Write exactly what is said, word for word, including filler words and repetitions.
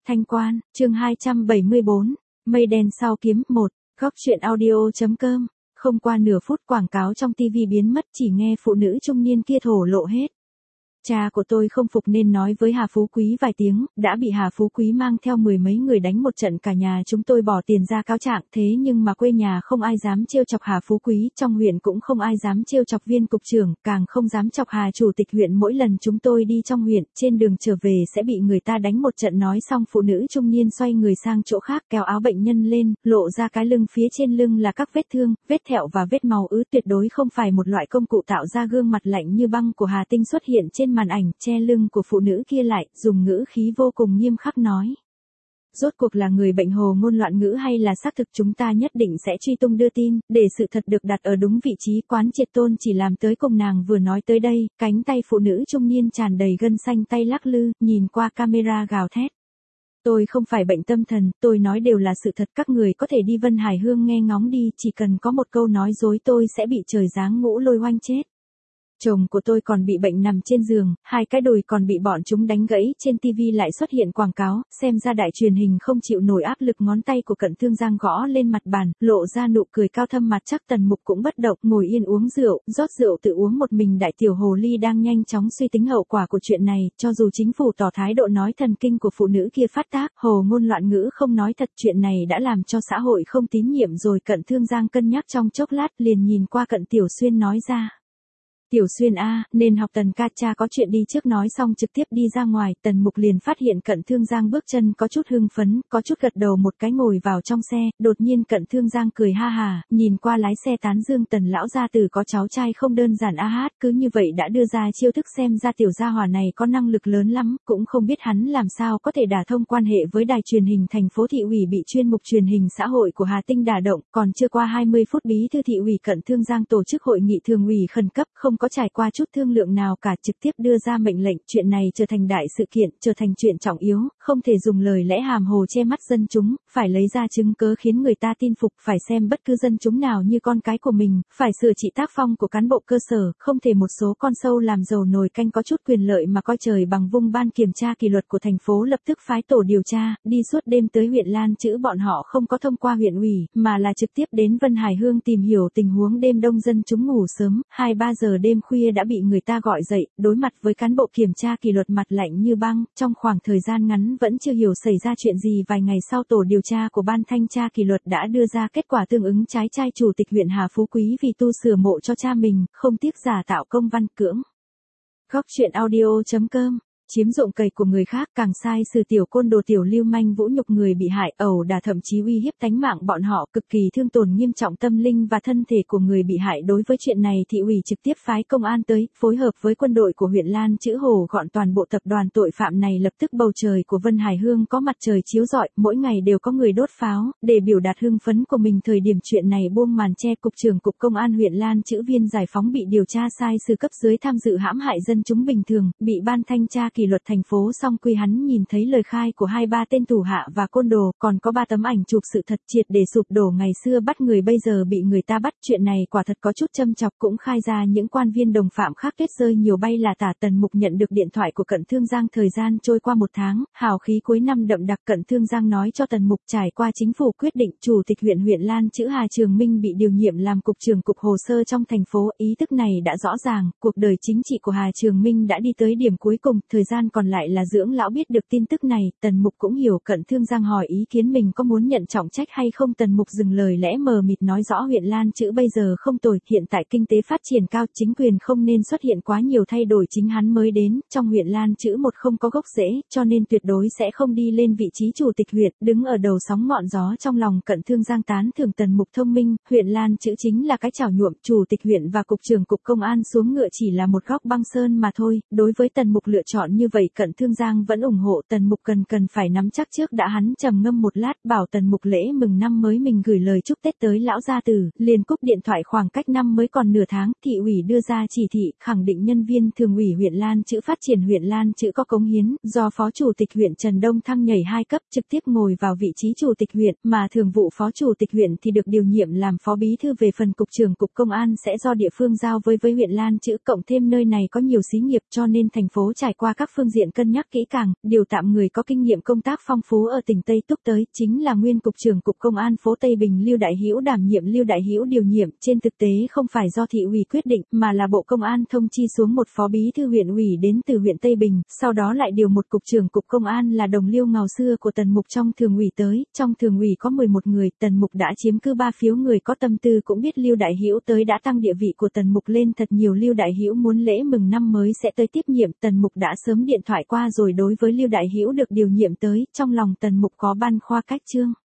Thanh Quan, chương hai trăm bảy mươi bốn, Mây đen sau kiếm một, góc truyện audio.com. Không qua nửa phút quảng cáo trong tivi biến mất, chỉ nghe phụ nữ trung niên kia thổ lộ hết. Cha của tôi không phục nên nói với Hà Phú Quý vài tiếng, đã bị Hà Phú Quý mang theo mười mấy người đánh một trận, cả nhà chúng tôi bỏ tiền ra cáo trạng, thế nhưng mà quê nhà không ai dám trêu chọc Hà Phú Quý, trong huyện cũng không ai dám trêu chọc viên cục trưởng, càng không dám chọc Hà chủ tịch huyện. Mỗi lần chúng tôi đi trong huyện, trên đường trở về sẽ bị người ta đánh một trận. Nói xong phụ nữ trung niên xoay người sang chỗ khác, kéo áo bệnh nhân lên, lộ ra cái lưng, phía trên lưng là các vết thương, vết thẹo và vết máu ứ, tuyệt đối không phải một loại công cụ tạo ra gương mặt lạnh như băng của Hà Tinh xuất hiện trên màn ảnh, che lưng của phụ nữ kia lại, dùng ngữ khí vô cùng nghiêm khắc nói. Rốt cuộc là người bệnh hồ ngôn loạn ngữ hay là xác thực, chúng ta nhất định sẽ truy tung đưa tin, để sự thật được đặt ở đúng vị trí. Quán triệt tôn chỉ làm tới cùng. Nàng vừa nói tới đây, cánh tay phụ nữ trung niên tràn đầy gân xanh, tay lắc lư, nhìn qua camera gào thét. Tôi không phải bệnh tâm thần, tôi nói đều là sự thật, các người có thể đi Vân Hải Hương nghe ngóng đi, chỉ cần có một câu nói dối tôi sẽ bị trời giáng ngũ lôi oanh chết. Chồng của tôi còn bị bệnh nằm trên giường, hai cái đùi còn bị bọn chúng đánh gãy, trên tivi lại xuất hiện quảng cáo, xem ra đại truyền hình không chịu nổi áp lực. Ngón tay của Cận Thương Giang gõ lên mặt bàn, lộ ra nụ cười cao thâm mặt chắc. Tần Mục cũng bất động, ngồi yên uống rượu, rót rượu tự uống một mình. Đại tiểu hồ ly đang nhanh chóng suy tính hậu quả của chuyện này, cho dù chính phủ tỏ thái độ nói thần kinh của phụ nữ kia phát tác, hồ ngôn loạn ngữ không nói thật, chuyện này đã làm cho xã hội không tín nhiệm rồi. Cận Thương Giang cân nhắc trong chốc lát, liền nhìn qua Cận Tiểu Xuyên nói ra. Tiểu Xuyên a, nên học Tần ca, cha có chuyện đi trước. Nói xong trực tiếp đi ra ngoài. Tần Mục liền phát hiện Cận Thương Giang bước chân có chút hưng phấn, có chút gật đầu một cái, ngồi vào trong xe. Đột nhiên Cận Thương Giang cười ha hà, nhìn qua lái xe tán dương, Tần lão gia tử có cháu trai không đơn giản a hát, cứ như vậy đã đưa ra chiêu thức, xem ra tiểu gia hỏa này có năng lực lớn lắm, cũng không biết hắn làm sao có thể đả thông quan hệ với đài truyền hình thành phố. Thị ủy bị chuyên mục truyền hình xã hội của Hà Tinh đả động, còn chưa qua hai mươi phút bí thư thị ủy Cận Thương Giang tổ chức hội nghị thường ủy khẩn cấp, không có trải qua chút thương lượng nào cả, trực tiếp đưa ra mệnh lệnh, chuyện này trở thành đại sự kiện, trở thành chuyện trọng yếu, không thể dùng lời lẽ hàm hồ che mắt dân chúng, phải lấy ra chứng cớ khiến người ta tin phục, phải xem bất cứ dân chúng nào như con cái của mình, phải sửa trị tác phong của cán bộ cơ sở, không thể một số con sâu làm dầu nồi canh có chút quyền lợi mà coi trời bằng vung. Ban kiểm tra kỷ luật của thành phố lập tức phái tổ điều tra, đi suốt đêm tới huyện Lan Chữ. Bọn họ không có thông qua huyện ủy, mà là trực tiếp đến Vân Hải Hương tìm hiểu tình huống. Đêm đông dân chúng ngủ sớm, hai ba giờ đêm khuya đã bị người ta gọi dậy, đối mặt với cán bộ kiểm tra kỷ luật mặt lạnh như băng, trong khoảng thời gian ngắn vẫn chưa hiểu xảy ra chuyện gì. Vài ngày sau, tổ điều tra của ban thanh tra kỷ luật đã đưa ra kết quả tương ứng, trái trai chủ tịch huyện Hà Phú Quý vì tu sửa mộ cho cha mình, không tiếc giả tạo công văn cưỡng. Góc truyện audio.com. Chiếm dụng cầy của người khác, càng sai sử tiểu côn đồ, tiểu lưu manh, vũ nhục người bị hại, ẩu đả, thậm chí uy hiếp tánh mạng bọn họ, cực kỳ thương tổn nghiêm trọng tâm linh và thân thể của người bị hại. Đối với chuyện này, thị ủy trực tiếp phái công an tới, phối hợp với quân đội của huyện Lan Chữ hổ gọn toàn bộ tập đoàn tội phạm này. Lập tức bầu trời của Vân Hải Hương có mặt trời chiếu rọi, mỗi ngày đều có người đốt pháo, để biểu đạt hưng phấn của mình. Thời điểm chuyện này buông màn che, cục trưởng cục công an huyện Lan Chữ Viên Giải Phóng bị điều tra sai sử cấp dưới tham dự hãm hại dân chúng bình thường, bị ban thanh tra kỷ luật thành phố song quy. Hắn nhìn thấy lời khai của hai ba tên thủ hạ và côn đồ, còn có ba tấm ảnh chụp sự thật, triệt để sụp đổ. Ngày xưa bắt người, bây giờ bị người ta bắt, chuyện này quả thật có chút châm chọc, cũng khai ra những quan viên đồng phạm khác tuyết rơi nhiều bay là tả. Tần Mục nhận được điện thoại của Cận Thương Giang. Thời gian trôi qua một tháng, hào khí cuối năm đậm đặc. Cận Thương Giang nói cho Tần Mục, trải qua chính phủ quyết định, chủ tịch huyện huyện Lan Chữ Hà Trường Minh bị điều nhiệm làm cục trưởng cục hồ sơ trong thành phố. Ý thức này đã rõ ràng, cuộc đời chính trị của Hà Trường Minh đã đi tới điểm cuối cùng, thời gian còn lại là dưỡng lão. Biết được tin tức này, Tần Mục cũng hiểu Cận Thương Giang hỏi ý kiến mình có muốn nhận trọng trách hay không. Tần Mục dừng lời lẽ mờ mịt nói rõ huyện Lan Chữ bây giờ không tồi, hiện tại kinh tế phát triển cao, chính quyền không nên xuất hiện quá nhiều thay đổi. Chính hắn mới đến, trong huyện Lan Chữ một không có gốc rễ, cho nên tuyệt đối sẽ không đi lên vị trí chủ tịch huyện, đứng ở đầu sóng ngọn gió. Trong lòng Cận Thương Giang tán thưởng Tần Mục thông minh, huyện Lan Chữ chính là cái chảo nhuộm, chủ tịch huyện và cục trưởng cục công an xuống ngựa chỉ là một góc băng sơn mà thôi. Đối với Tần Mục lựa chọn như vậy, Cận Thương Giang vẫn ủng hộ. Tần Mục cần cần phải nắm chắc trước đã. Hắn trầm ngâm một lát, bảo Tần Mục lễ mừng năm mới mình gửi lời chúc Tết tới lão gia tử, liền cúp điện thoại. Khoảng cách năm mới còn nửa tháng, thị ủy đưa ra chỉ thị, khẳng định nhân viên thường ủy huyện Lan Chữ phát triển huyện Lan Chữ có cống hiến, do phó chủ tịch huyện Trần Đông Thăng nhảy hai cấp, trực tiếp ngồi vào vị trí chủ tịch huyện, mà thường vụ phó chủ tịch huyện thì được điều nhiệm làm phó bí thư. Về phần cục trưởng cục công an sẽ do địa phương giao với với huyện Lan Chữ, cộng thêm nơi này có nhiều xí nghiệp, cho nên thành phố trải qua các các phương diện cân nhắc kỹ càng, điều tạm người có kinh nghiệm công tác phong phú ở tỉnh Tây Túc tới, chính là nguyên cục trưởng cục công an phố Tây Bình Lưu Đại Hữu đảm nhiệm. Lưu Đại Hữu điều nhiệm, trên thực tế không phải do thị ủy quyết định, mà là Bộ Công an thông chi xuống một phó bí thư huyện ủy đến từ huyện Tây Bình, sau đó lại điều một cục trưởng cục công an là đồng liêu ngào xưa của Tần Mục trong thường ủy tới. Trong thường ủy có mười một người, Tần Mục đã chiếm cứ ba phiếu. Người có tâm tư cũng biết Lưu Đại Hữu tới đã tăng địa vị của Tần Mục lên thật nhiều. Lưu Đại Hữu muốn lễ mừng năm mới sẽ tới tiếp nhiệm, Tần Mục đã sớm điện thoại qua rồi. Đối với Lưu Đại Hữu được điều nhiệm tới, trong lòng Tần Mục có băn khoăn cách chương.